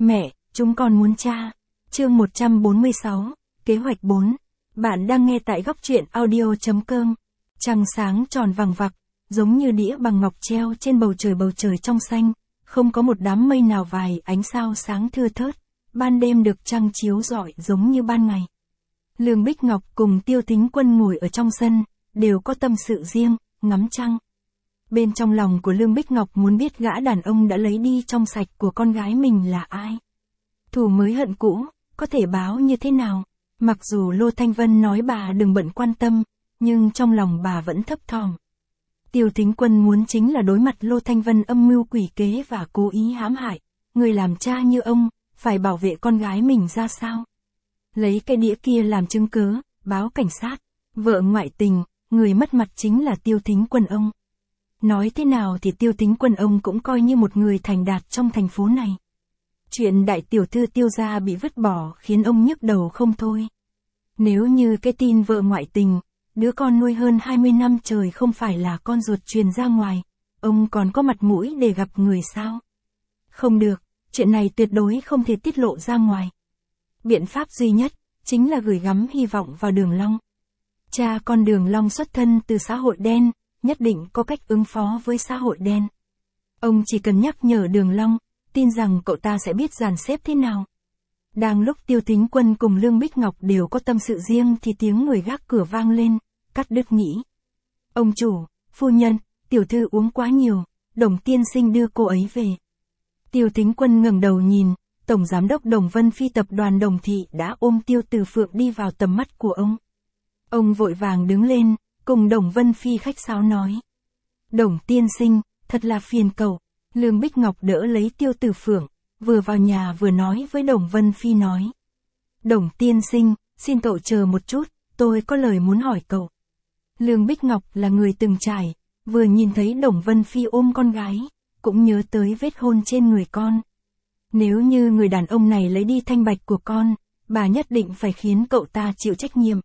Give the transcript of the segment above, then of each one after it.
Mẹ, chúng con muốn cha. Chương 146, Kế hoạch 4. Bạn đang nghe tại góc truyện audio.com. Trăng sáng tròn vằng vặc, giống như đĩa bằng ngọc treo trên bầu trời trong xanh, không có một đám mây nào, vài ánh sao sáng thưa thớt, ban đêm được trăng chiếu rọi giống như ban ngày. Lương Bích Ngọc cùng Tiêu Thính Quân ngồi ở trong sân, đều có tâm sự riêng, ngắm trăng. Bên trong lòng của Lương Bích Ngọc muốn biết gã đàn ông đã lấy đi trong sạch của con gái mình là ai. Thù mới hận cũ, có thể báo như thế nào? Mặc dù Lô Thanh Vân nói bà đừng bận quan tâm, nhưng trong lòng bà vẫn thấp thỏm. Tiêu Thính Quân muốn chính là đối mặt Lô Thanh Vân âm mưu quỷ kế và cố ý hãm hại. Người làm cha như ông, phải bảo vệ con gái mình ra sao? Lấy cái đĩa kia làm chứng cớ, báo cảnh sát. Vợ ngoại tình, người mất mặt chính là Tiêu Thính Quân ông. Nói thế nào thì Tiêu Thính Quân ông cũng coi như một người thành đạt trong thành phố này. Chuyện đại tiểu thư Tiêu gia bị vứt bỏ khiến ông nhức đầu không thôi. Nếu như cái tin vợ ngoại tình, đứa con nuôi hơn 20 năm trời không phải là con ruột truyền ra ngoài, ông còn có mặt mũi để gặp người sao? Không được, chuyện này tuyệt đối không thể tiết lộ ra ngoài. Biện pháp duy nhất, chính là gửi gắm hy vọng vào Đường Long. Cha con Đường Long xuất thân từ xã hội đen, nhất định có cách ứng phó với xã hội đen. Ông chỉ cần nhắc nhở Đường Long, tin rằng cậu ta sẽ biết dàn xếp thế nào. Đang lúc Tiêu Thính Quân cùng Lương Bích Ngọc đều có tâm sự riêng thì tiếng người gác cửa vang lên, cắt đứt nghĩ. Ông chủ, phu nhân, tiểu thư uống quá nhiều, Đồng tiên sinh đưa cô ấy về. Tiêu Thính Quân ngẩng đầu nhìn, Tổng Giám đốc Đồng Vân Phi tập đoàn Đồng Thị đã ôm Tiêu Từ Phượng đi vào tầm mắt của ông. Ông vội vàng đứng lên, cùng Đồng Vân Phi khách sáo nói. Đồng tiên sinh, thật là phiền cậu. Lương Bích Ngọc đỡ lấy Tiêu Từ Phượng, vừa vào nhà vừa nói với Đồng Vân Phi nói. Đồng tiên sinh, xin cậu chờ một chút, tôi có lời muốn hỏi cậu. Lương Bích Ngọc là người từng trải, vừa nhìn thấy Đồng Vân Phi ôm con gái, cũng nhớ tới vết hôn trên người con. Nếu như người đàn ông này lấy đi thanh bạch của con, bà nhất định phải khiến cậu ta chịu trách nhiệm.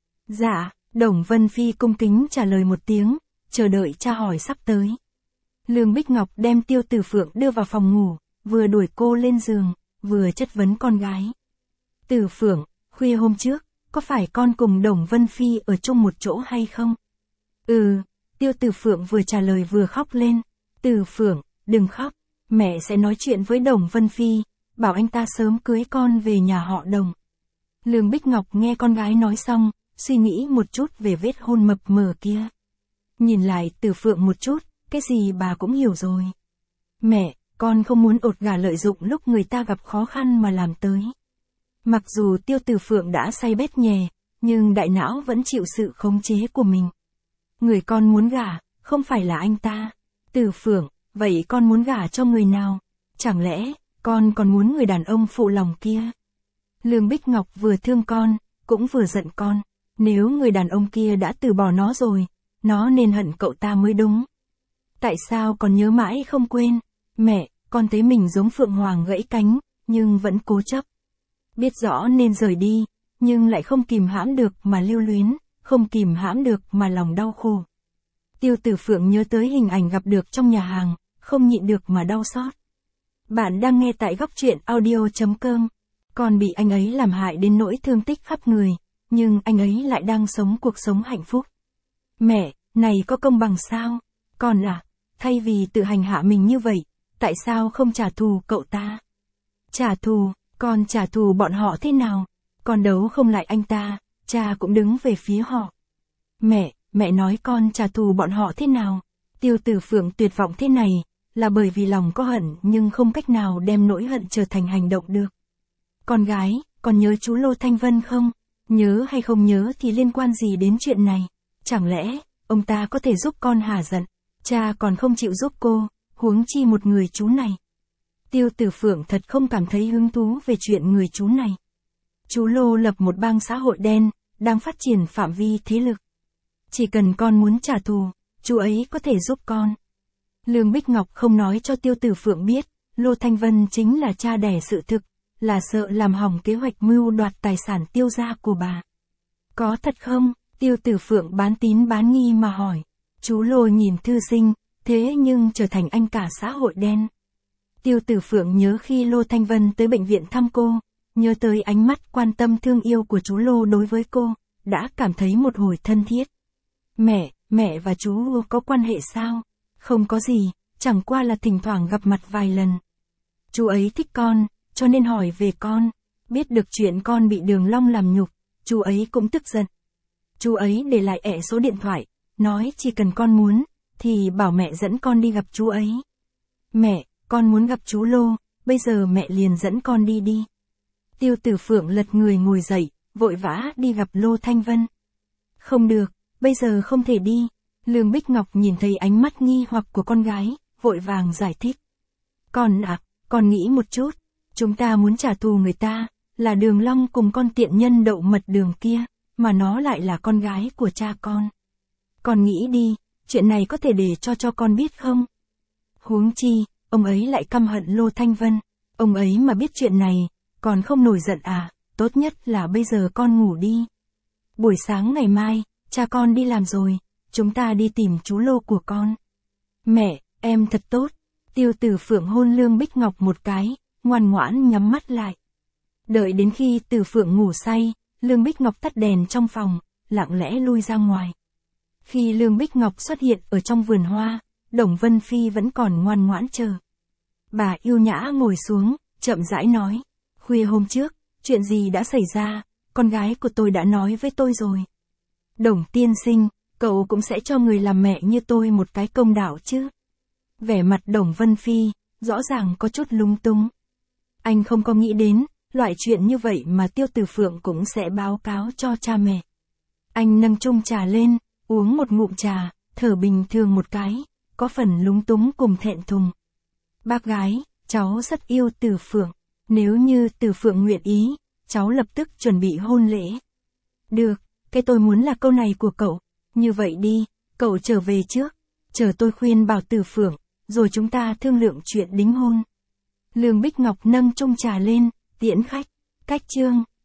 Dạ, Đồng Vân Phi cung kính trả lời một tiếng, chờ đợi cha hỏi sắp tới. Lương Bích Ngọc đem Tiêu Từ Phượng đưa vào phòng ngủ, vừa đuổi cô lên giường, vừa chất vấn con gái. Từ Phượng, khuya hôm trước, có phải con cùng Đồng Vân Phi ở chung một chỗ hay không? Tiêu Từ Phượng vừa trả lời vừa khóc lên. Từ Phượng, đừng khóc, mẹ sẽ nói chuyện với Đồng Vân Phi, bảo anh ta sớm cưới con về nhà họ Đồng. Lương Bích Ngọc nghe con gái nói xong, suy nghĩ một chút về vết hôn mập mờ kia. Nhìn lại Từ Phượng một chút, cái gì bà cũng hiểu rồi. Mẹ, con không muốn ột gà lợi dụng lúc người ta gặp khó khăn mà làm tới. Mặc dù Tiêu Từ Phượng đã say bét nhè, nhưng đại não vẫn chịu sự khống chế của mình. Người con muốn gả, không phải là anh ta. Từ Phượng, vậy con muốn gả cho người nào? Chẳng lẽ, con còn muốn người đàn ông phụ lòng kia? Lương Bích Ngọc vừa thương con, cũng vừa giận con. Nếu người đàn ông kia đã từ bỏ nó rồi, nó nên hận cậu ta mới đúng. Tại sao còn nhớ mãi không quên? Mẹ, con thấy mình giống Phượng Hoàng gãy cánh, nhưng vẫn cố chấp. Biết rõ nên rời đi, nhưng lại không kìm hãm được mà lưu luyến, không kìm hãm được mà lòng đau khổ. Tiêu Tử Phượng nhớ tới hình ảnh gặp được trong nhà hàng, không nhịn được mà đau xót. Bạn đang nghe tại góc truyện audio.com. Con bị anh ấy làm hại đến nỗi thương tích khắp người, nhưng anh ấy lại đang sống cuộc sống hạnh phúc. Mẹ, này có công bằng sao? Con à, thay vì tự hành hạ mình như vậy, tại sao không trả thù cậu ta? Trả thù, con trả thù bọn họ thế nào? Con đấu không lại anh ta, cha cũng đứng về phía họ. Mẹ nói con trả thù bọn họ thế nào? Tiêu Tử Phượng tuyệt vọng thế này, là bởi vì lòng có hận nhưng không cách nào đem nỗi hận trở thành hành động được. Con gái, con nhớ chú Lô Thanh Vân không? Nhớ hay không nhớ thì liên quan gì đến chuyện này? Chẳng lẽ, ông ta có thể giúp con hả giận? Cha còn không chịu giúp cô, huống chi một người chú này. Tiêu Tử Phượng thật không cảm thấy hứng thú về chuyện người chú này. Chú Lô lập một bang xã hội đen, đang phát triển phạm vi thế lực. Chỉ cần con muốn trả thù, chú ấy có thể giúp con. Lương Bích Ngọc không nói cho Tiêu Tử Phượng biết, Lô Thanh Vân chính là cha đẻ sự thực, là sợ làm hỏng kế hoạch mưu đoạt tài sản Tiêu gia của bà. Có thật không? Tiêu Tử Phượng bán tín bán nghi mà hỏi. Chú Lô nhìn thư sinh, thế nhưng trở thành anh cả xã hội đen. Tiêu Tử Phượng nhớ khi Lô Thanh Vân tới bệnh viện thăm cô, nhớ tới ánh mắt quan tâm thương yêu của chú Lô đối với cô, đã cảm thấy một hồi thân thiết. Mẹ và chú có quan hệ sao? Không có gì, chẳng qua là thỉnh thoảng gặp mặt vài lần. Chú ấy thích con, cho nên hỏi về con. Biết được chuyện con bị Đường Long làm nhục, chú ấy cũng tức giận. Chú ấy để lại số điện thoại, nói chỉ cần con muốn, thì bảo mẹ dẫn con đi gặp chú ấy. Mẹ, con muốn gặp chú Lô, bây giờ mẹ liền dẫn con đi. Tiêu Tử Phượng lật người ngồi dậy, vội vã đi gặp Lô Thanh Vân. Không được, bây giờ không thể đi. Lương Bích Ngọc nhìn thấy ánh mắt nghi hoặc của con gái, vội vàng giải thích. Con nghĩ một chút, chúng ta muốn trả thù người ta, là Đường Long cùng con tiện nhân Đậu Mật Đường kia, mà nó lại là con gái của cha con. Con nghĩ đi, chuyện này có thể để cho con biết không? Huống chi, ông ấy lại căm hận Lô Thanh Vân, ông ấy mà biết chuyện này, còn không nổi giận à, tốt nhất là bây giờ con ngủ đi. Buổi sáng ngày mai, cha con đi làm rồi, chúng ta đi tìm chú Lô của con. Mẹ, em thật tốt. Tiêu Tử Phượng hôn Lương Bích Ngọc một cái, ngoan ngoãn nhắm mắt lại. Đợi đến khi Tử Phượng ngủ say, Lương Bích Ngọc tắt đèn trong phòng, lặng lẽ lui ra ngoài. Khi Lương Bích Ngọc xuất hiện ở trong vườn hoa, Đồng Vân Phi vẫn còn ngoan ngoãn chờ. Bà yêu nhã ngồi xuống, chậm rãi nói. Khuya hôm trước, chuyện gì đã xảy ra, con gái của tôi đã nói với tôi rồi. Đồng tiên sinh, cậu cũng sẽ cho người làm mẹ như tôi một cái công đạo chứ. Vẻ mặt Đồng Vân Phi, rõ ràng có chút lung tung. Anh không có nghĩ đến, loại chuyện như vậy mà Tiêu Tử Phượng cũng sẽ báo cáo cho cha mẹ. Anh nâng chung trà lên, uống một ngụm trà, thở bình thường một cái, có phần lúng túng cùng thẹn thùng. Bác gái, cháu rất yêu Tử Phượng, nếu như Tử Phượng nguyện ý, cháu lập tức chuẩn bị hôn lễ. Được, cái tôi muốn là câu này của cậu, như vậy đi, cậu trở về trước, chờ tôi khuyên bảo Tử Phượng, rồi chúng ta thương lượng chuyện đính hôn. Lương Bích Ngọc nâng chung trà lên, tiễn khách, cách chương.